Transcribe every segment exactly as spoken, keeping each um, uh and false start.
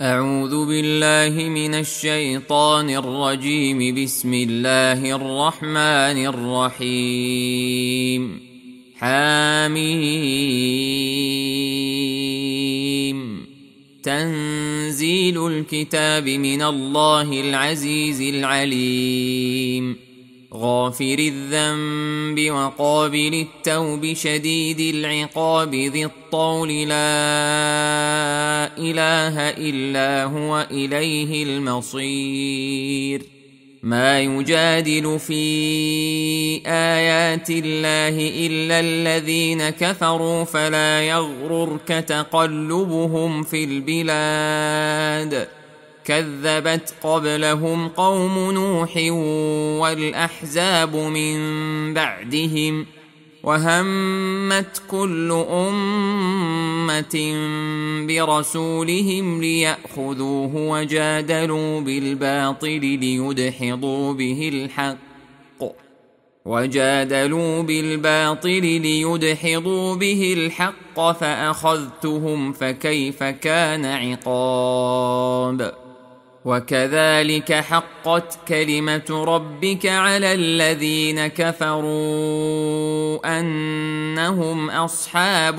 أعوذ بالله من الشيطان الرجيم. بسم الله الرحمن الرحيم. حميم. تنزيل الكتاب من الله العزيز العليم. غافر الذنب وقابل التوب شديد العقاب ذي الطول لا إله إلا هو إليه المصير. ما يجادل في آيات الله إلا الذين كفروا فلا يغررك تقلبهم في البلاد. كذبت قبلهم قوم نوح والأحزاب من بعدهم وهمت كل أمة برسولهم ليأخذوه وجادلوا بالباطل ليدحضوا به الحق وجادلوا بالباطل ليدحضوا به الحق فأخذتهم فكيف كان عقاب. وكذلك حقت كلمة ربك على الذين كفروا أنهم أصحاب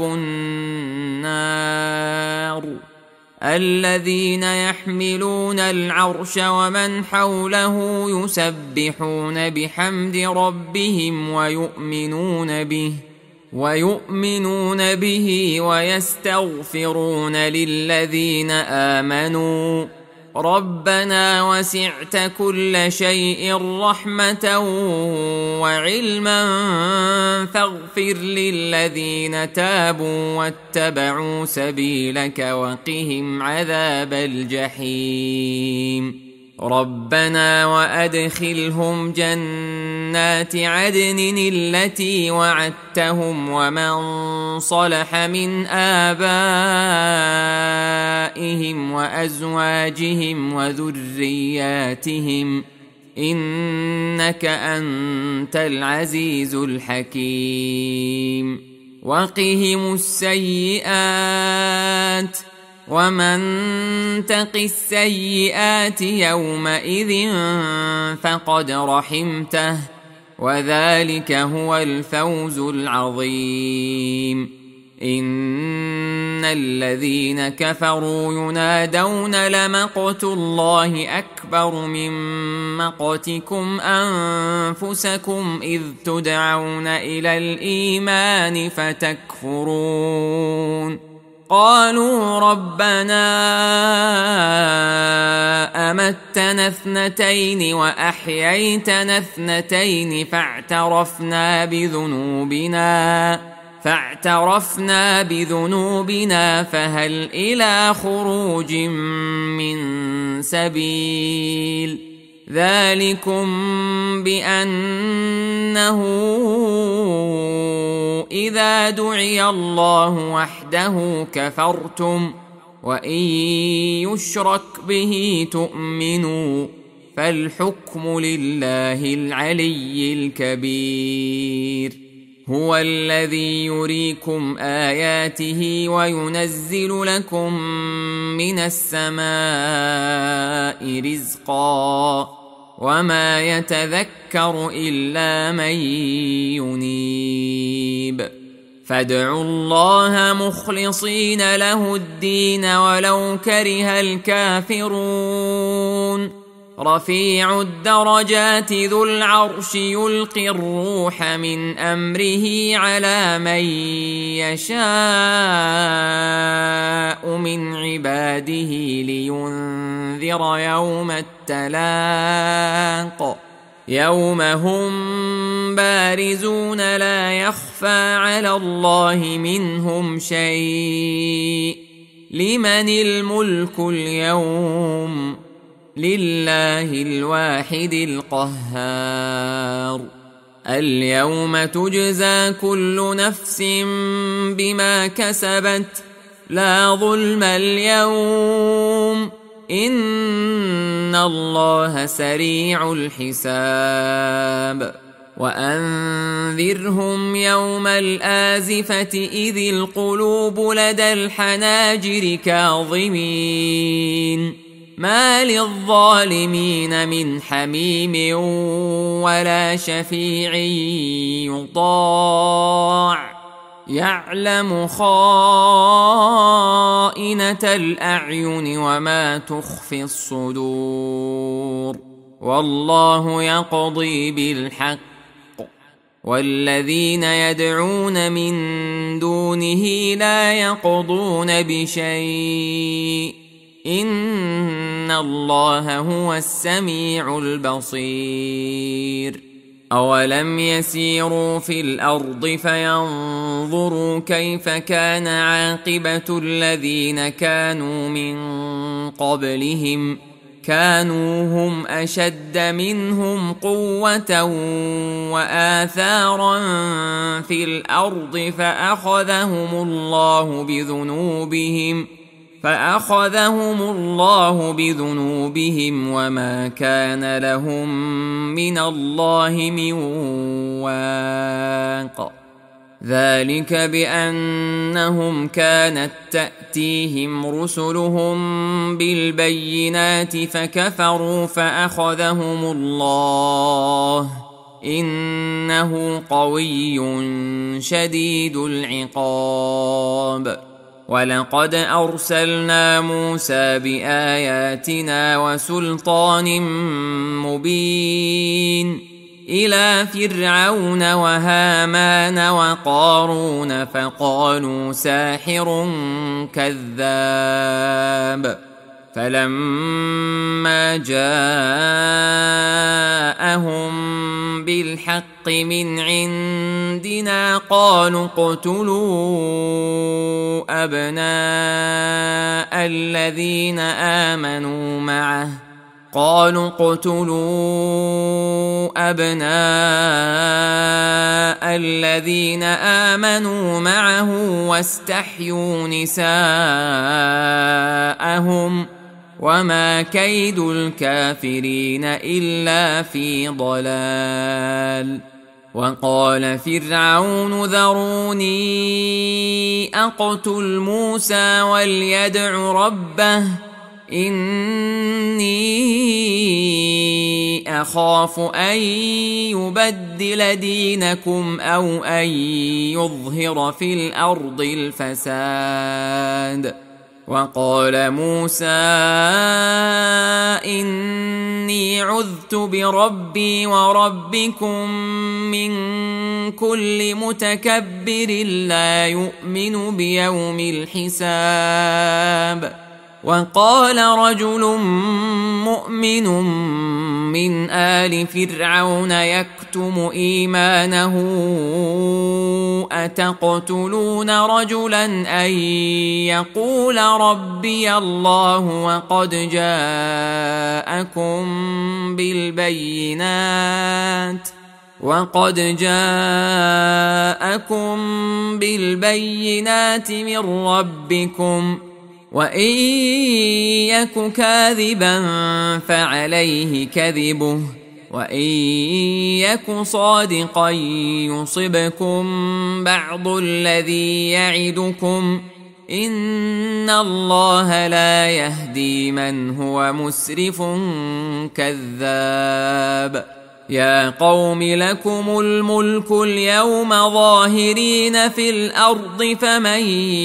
النار. الذين يحملون العرش ومن حوله يسبحون بحمد ربهم ويؤمنون به ويؤمنون به ويستغفرون للذين آمنوا ربنا وسعت كل شيء رحمة وعلما فاغفر للذين تابوا واتبعوا سبيلك وقهم عذاب الجحيم. ربنا وأدخلهم جنات عدن التي وعدتهم ومن صلح من آبائهم وأزواجهم وذرياتهم إنك أنت العزيز الحكيم. وقهم السيئات ومن تق السيئات يومئذ فقد رحمته وذلك هو الفوز العظيم. إن الذين كفروا ينادون لمقت الله أكبر من مقتكم أنفسكم إذ تدعون إلى الإيمان فتكفرون. قالوا ربنا أمتنا اثنتين وأحييتنا اثنتين فاعترفنا بذنوبنا فاعترفنا بذنوبنا فهل إلى خروج من سبيل. ذلكم بأنه إذا دعي الله وحده كفرتم وإن يشرك به تؤمنوا فالحكم لله العلي الكبير. هو الذي يريكم آياته وينزل لكم من السماء رزقا وما يتذكر إلا من ينيب. فادعوا الله مخلصين له الدين ولو كره الكافرون. رفيع الدرجات ذو العرش يلقي الروح من أمره على من يشاء من عباده لينذر يوم التلاق يوم هم بارزون لا يخفى على الله منهم شيء. لمن الملك اليوم؟ لله الواحد القهار. اليوم تجزى كل نفس بما كسبت لا ظلم اليوم إن الله سريع الحساب. وأنذرهم يوم الآزفة إذ القلوب لدى الحناجر كاظمين ما للظالمين من حميم ولا شفيع يطاع يعلم خائنة الأعين وما تخفي الصدور والله يقضي بالحق والذين يدعون من دونه لا يقضون بشيء إن الله هو السميع البصير أولم يسيروا في الأرض فينظروا كيف كان عاقبة الذين كانوا من قبلهم كانوا هم أشد منهم قوة وآثارا في الأرض فأخذهم الله بذنوبهم فأخذهم الله بذنوبهم وما كان لهم من الله من واق ذلك بأنهم كانت تأتيهم رسلهم بالبينات فكفروا فأخذهم الله إنه قوي شديد العقاب ولقد أرسلنا موسى بآياتنا وسلطان مبين إلى فرعون وهامان وقارون فقالوا ساحر كذاب فلما جاءهم بالحق من عندنا قالوا اقتلوا أبناء الذين آمنوا معه قالوا اقتلوا أبناء الذين آمنوا معه واستحيوا نساءهم وما كيد الكافرين إلا في ضلال وقال فرعون ذروني أقتل موسى وليدع ربه إني أخاف أن يبدل دينكم أو أن يظهر في الأرض الفساد وقال موسى إني عذت بربي وربكم من كل متكبر لا يؤمن بيوم الحساب وقال رجل مؤمن من آل فرعون يكتم إيمانه أتقتلون رجلا أن يقول ربي الله وقد جاءكم بالبينات وقد جاءكم بالبينات من ربكم وإن يك كاذبا فعليه كذبه وإن يك صادقا يصبكم بعض الذي يعدكم إن الله لا يهدي من هو مسرف كذاب يا قوم لكم الملك اليوم ظاهرين في الأرض فمن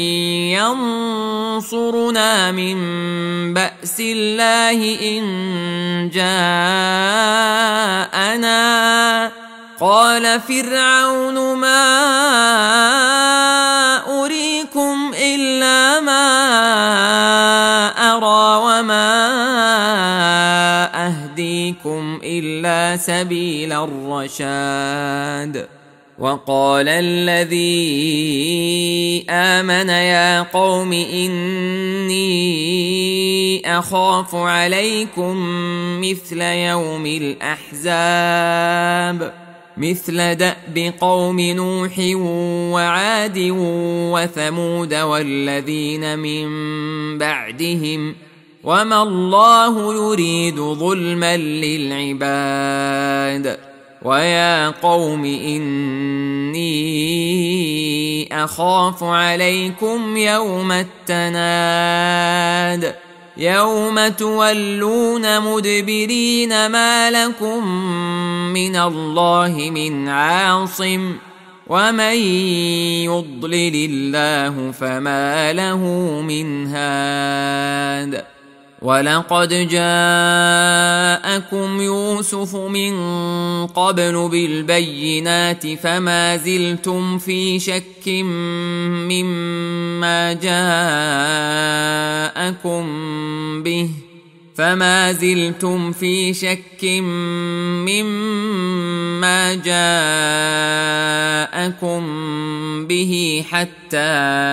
ينصرنا من بأس الله إن جاءنا قال فرعون ما أريكم إلا ما أرى وما أهديكم إلا سبيل الرشاد وقال الذي آمن يا قوم إني أخاف عليكم مثل يوم الأحزاب مثل دأب قوم نوح وعاد وثمود والذين من بعدهم وما الله يريد ظلما للعباد ويا قوم إني أخاف عليكم يوم التناد يوم تولون مدبرين ما لكم من الله من عاصم ومن يضلل الله فما له من هاد ولقد جاءكم يوسف من قبل بالبينات فما زلتم في شك مما جاءكم به فما زلتم في شك مما جاءكم به حتى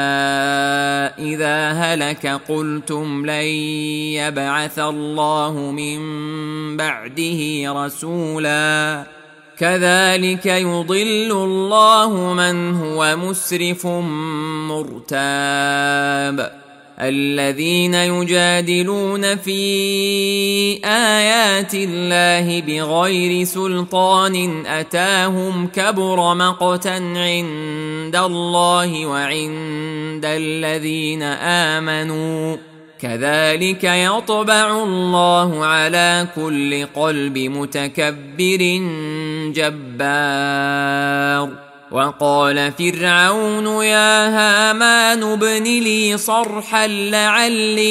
إذا هلك قلتم لن يبعث الله من بعده رسولا كذلك يضل الله من هو مسرف مرتاب الذين يجادلون في آيات الله بغير سلطان أتاهم كبر مقتا عند الله وعند الذين آمنوا كذلك يطبع الله على كل قلب متكبر جبار وقال فرعون يا هامان ابن لي صرحا لعلي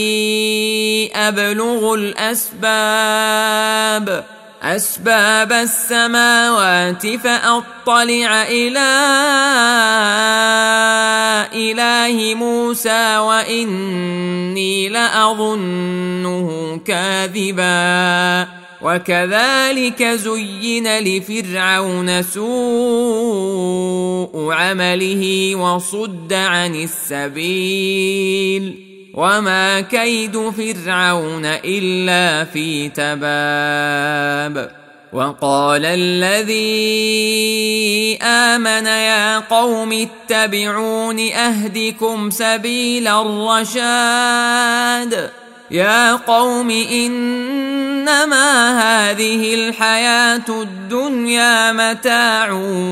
أبلغ الأسباب أسباب السماوات فأطلع إلى إله موسى وإني لأظنه كاذبا وكذلك زين لفرعون سوء عمله وصد عن السبيل وما كيد فرعون إلا في تباب وقال الذي آمن يا قوم اتبعون أهدكم سبيل الرشاد يا قوم إنما هذه الحياة الدنيا متاع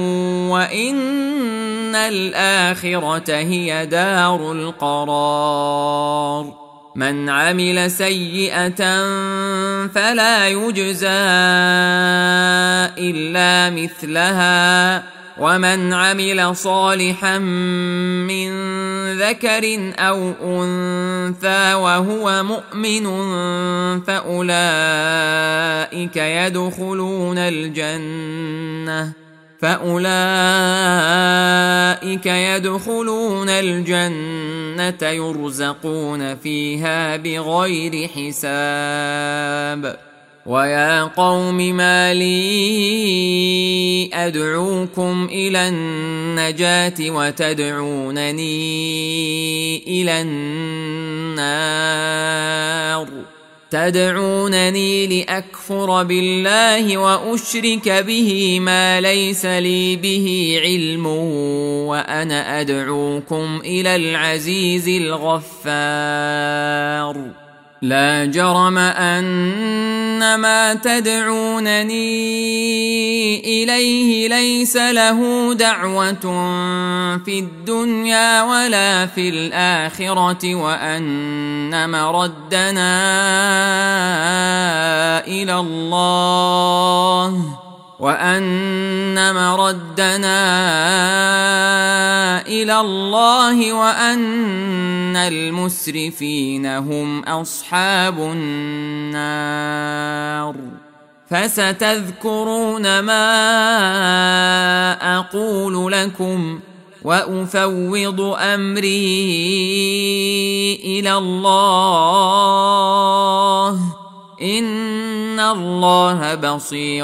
وإن الآخرة هي دار القرار من عمل سيئة فلا يجزى إلا مثلها ومن عمل صالحا من ذكر أو أنثى وهو مؤمن فأولئك يدخلون الجنة فأولئك يدخلون الجنة يرزقون فيها بغير حساب ويا قوم ما لي أدعوكم إلى النجاة وتدعونني إلى النار تدعونني لأكفر بالله وأشرك به ما ليس لي به علم وأنا أدعوكم إلى العزيز الغفار لا جرم أن ما تدعونني إليه ليس له دعوة في الدنيا ولا في الآخرة وأن مردنا إلى الله وأن مردنا إلى الله وأن المسرفين هم أصحاب النار فستذكرون ما أقول لكم وأفوض أمري إلى الله إن الله بصير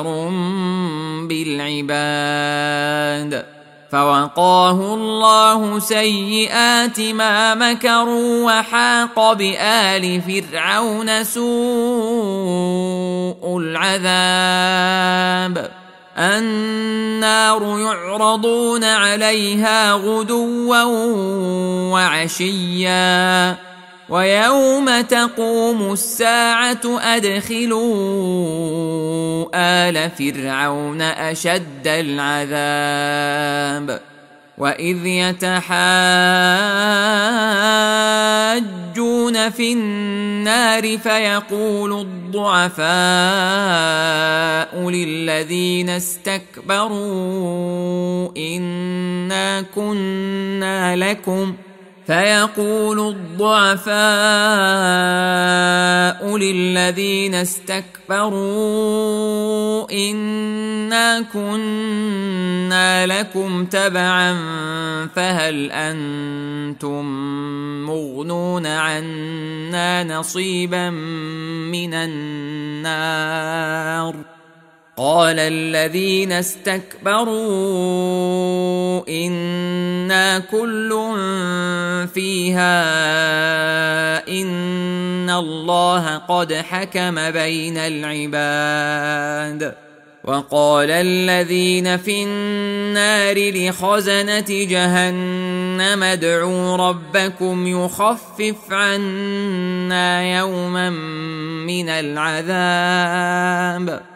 بالعباد فوقاه الله سيئات ما مكروا وحاق بآل فرعون سوء العذاب النار يعرضون عليها غدوا وعشيا ويوم تقوم الساعة أدخلوا آل فرعون أشد العذاب وإذ يتحاجون في النار فيقول الضعفاء للذين استكبروا إنا كنا لكم فيقول الضعفاء للذين استكبروا إنا كنا لكم تبعا فهل أنتم مغنون عنا نصيبا من النار قال الذين استكبروا إنا كل فيها إن الله قد حكم بين العباد وقال الذين في النار لخزنة جهنم ادعوا ربكم يخفف عنا يوما من العذاب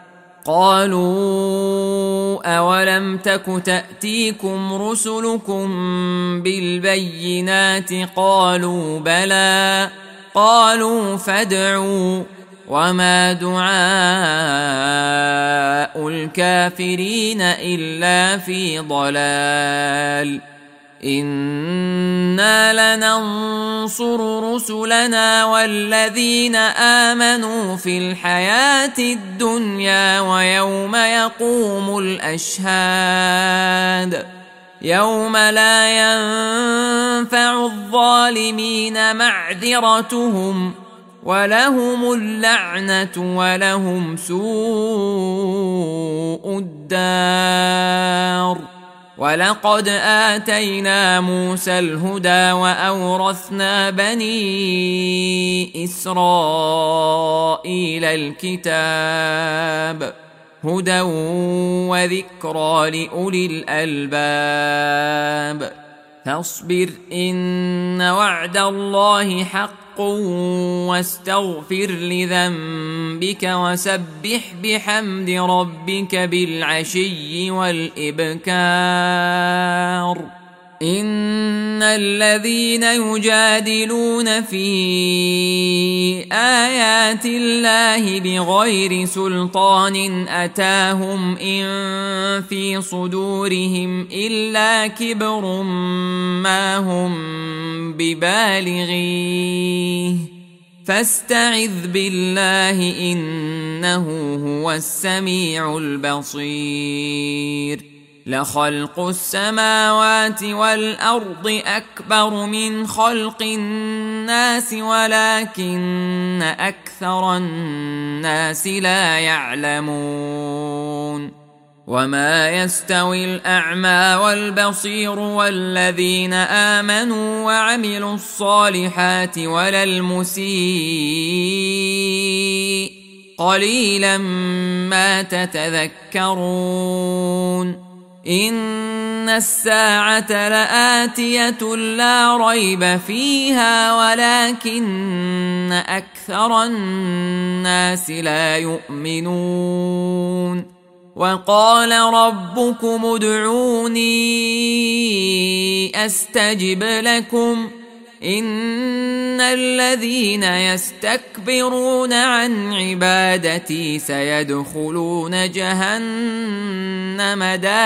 قالوا أولم تك تأتيكم رسلكم بالبينات قالوا بلى قالوا فادعوا وما دعاء الكافرين إلا في ضلال إنا لننصر رسلنا والذين آمنوا في الحياة الدنيا ويوم يقوم الأشهاد يوم لا ينفع الظالمين معذرتهم ولهم اللعنة ولهم سوء الدار ولقد آتينا موسى الهدى وأورثنا بني إسرائيل الكتاب هدى وذكرى لأولي الألباب فاصبر إن وعد الله حق واستغفر لذنبك وسبح بحمد ربك بالعشي والإبكار إن الذين يجادلون في آيات الله بغير سلطان أتاهم إن في صدورهم إلا كبر ما هم ببالغيه فاستعذ بالله إنه هو السميع البصير لخلق السماوات والأرض أكبر من خلق الناس ولكن أكثر الناس لا يعلمون وما يستوي الأعمى والبصير والذين آمنوا وعملوا الصالحات ولا المسيء قليلا ما تتذكرون إن الساعة لآتية لا ريب فيها ولكن أكثر الناس لا يؤمنون وقال ربكم ادعوني أستجب لكم إن الذين يستكبرون عن عبادتي سيدخلون جهنم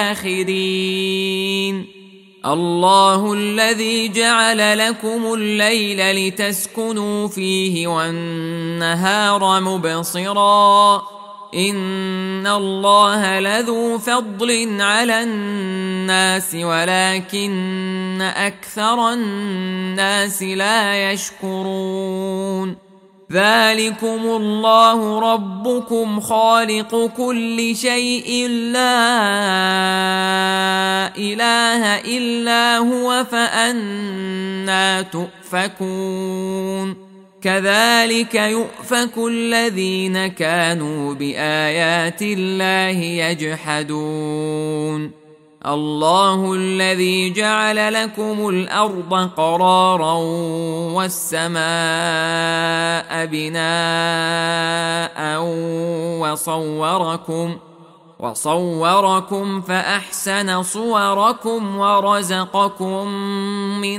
داخرين الله الذي جعل لكم الليل لتسكنوا فيه والنهار مبصرا إن الله لذو فضل على الناس ولكن أكثر الناس لا يشكرون ذلكم الله ربكم خالق كل شيء لا إله إلا هو فأنى تؤفكون كذلك يؤفك الذين كانوا بآيات الله يجحدون الله الذي جعل لكم الأرض قرارا والسماء بناء وصوركم وصوركم فأحسن صوركم ورزقكم من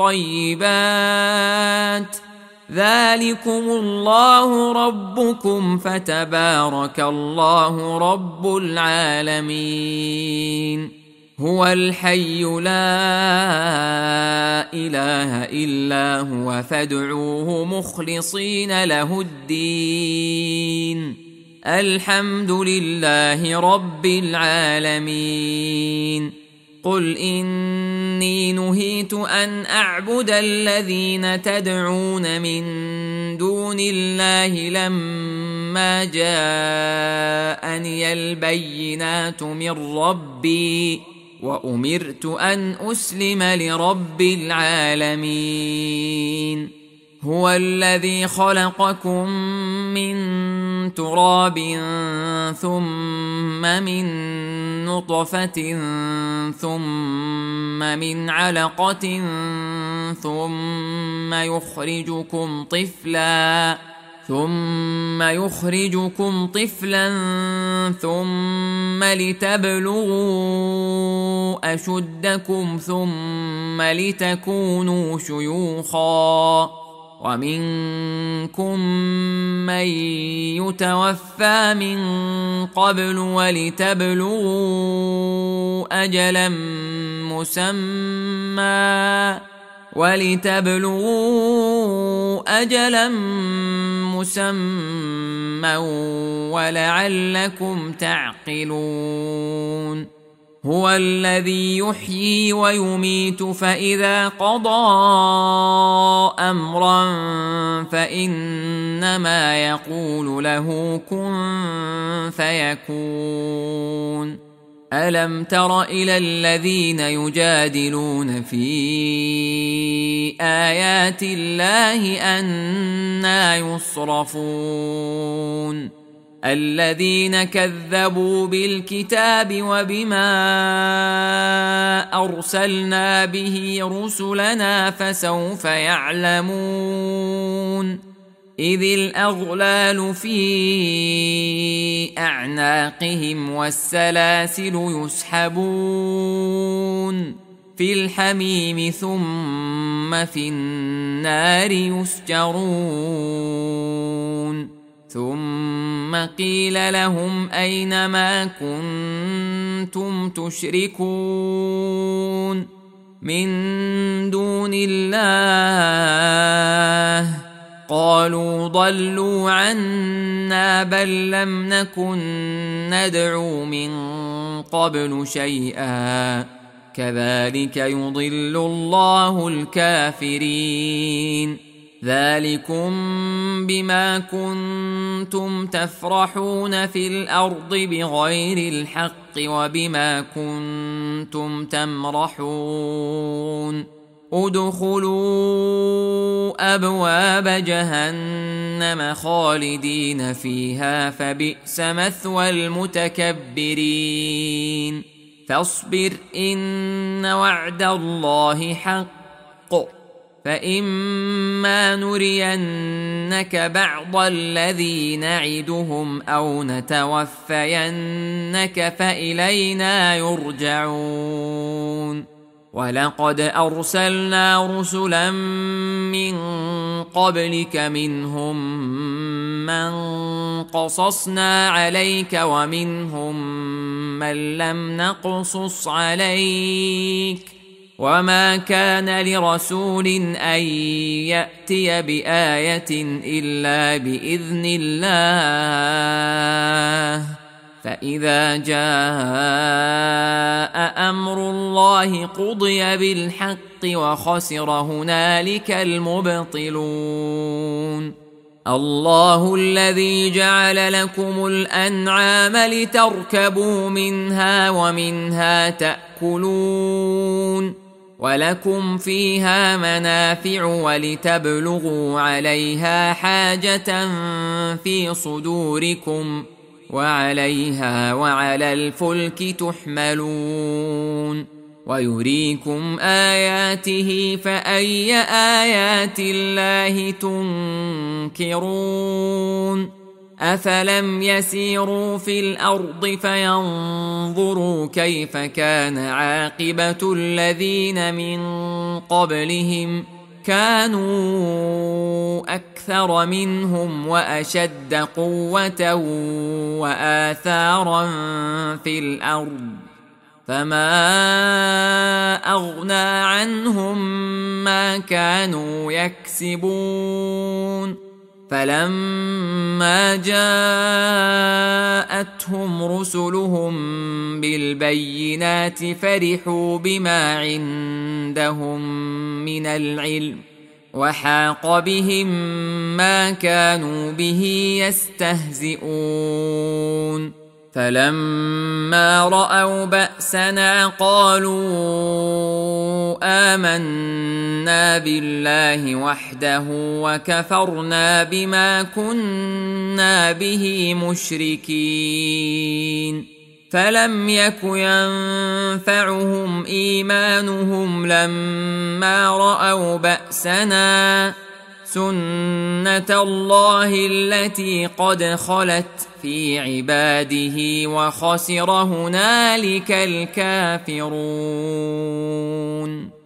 الطيبات ذلكم الله ربكم فتبارك الله رب العالمين هو الحي لا إله إلا هو فادعوه مخلصين له الدين الحمد لله رب العالمين قل إني نهيت أن أعبد الذين تدعون من دون الله لما جاءني البينات من ربي وأمرت أن أسلم لرب العالمين هو الذي خلقكم من تراب ثم من نطفة ثم من علقة ثم يخرجكم طفلا ثم يخرجكم طفلا ثم لتبلغوا أشدكم ثم لتكونوا شيوخا ومنكم من يتوفى من قبل ولتبلغوا أجلا مسمى ولتبلغوا أجلا مسمى ولعلكم تعقلون هو الذي يحيي ويميت فإذا قضى أمرا فإنما يقول له كن فيكون ألم تر إلى الذين يجادلون في آيات الله أنى يصرفون الذين كذبوا بالكتاب وبما أرسلنا به رسلنا فسوف يعلمون إذ الأغلال في أعناقهم والسلاسل يسحبون في الحميم ثم في النار يسجرون ثم قيل لهم أين ما كنتم تشركون من دون الله قالوا ضلوا عنا بل لم نكن ندعو من قبل شيئا كذلك يضل الله الكافرين ذلكم بما كنتم تفرحون في الأرض بغير الحق وبما كنتم تمرحون ادخلوا أبواب جهنم خالدين فيها فبئس مثوى المتكبرين فاصبر إن وعد الله حق فإما نرينك بعض الذي نعدهم أو نتوفينك فإلينا يرجعون ولقد أرسلنا رسلا من قبلك منهم من قصصنا عليك ومنهم من لم نقصص عليك وما كان لرسول أن يأتي بآية إلا بإذن الله فإذا جاء أمر الله قضي بالحق وخسر هنالك المبطلون الله الذي جعل لكم الأنعام لتركبوا منها ومنها تأكلون ولكم فيها منافع ولتبلغوا عليها حاجة في صدوركم وعليها وعلى الفلك تحملون ويريكم آياته فأي آيات الله تنكرون أفلم يسيروا في الأرض فينظروا كيف كان عاقبة الذين من قبلهم كانوا أكثر منهم وأشد قوة وآثارا في الأرض فما أغنى عنهم ما كانوا يكسبون فلما جاءتهم رسلهم بالبينات فرحوا بما عندهم من العلم وحاق بهم ما كانوا به يستهزئون فلما رأوا بأسنا قالوا آمنا بالله وحده وكفرنا بما كنا به مشركين فلم يك ينفعهم إيمانهم لما رأوا بأسنا سنة الله التي قد خلت في عباده وخسر هنالك الكافرون.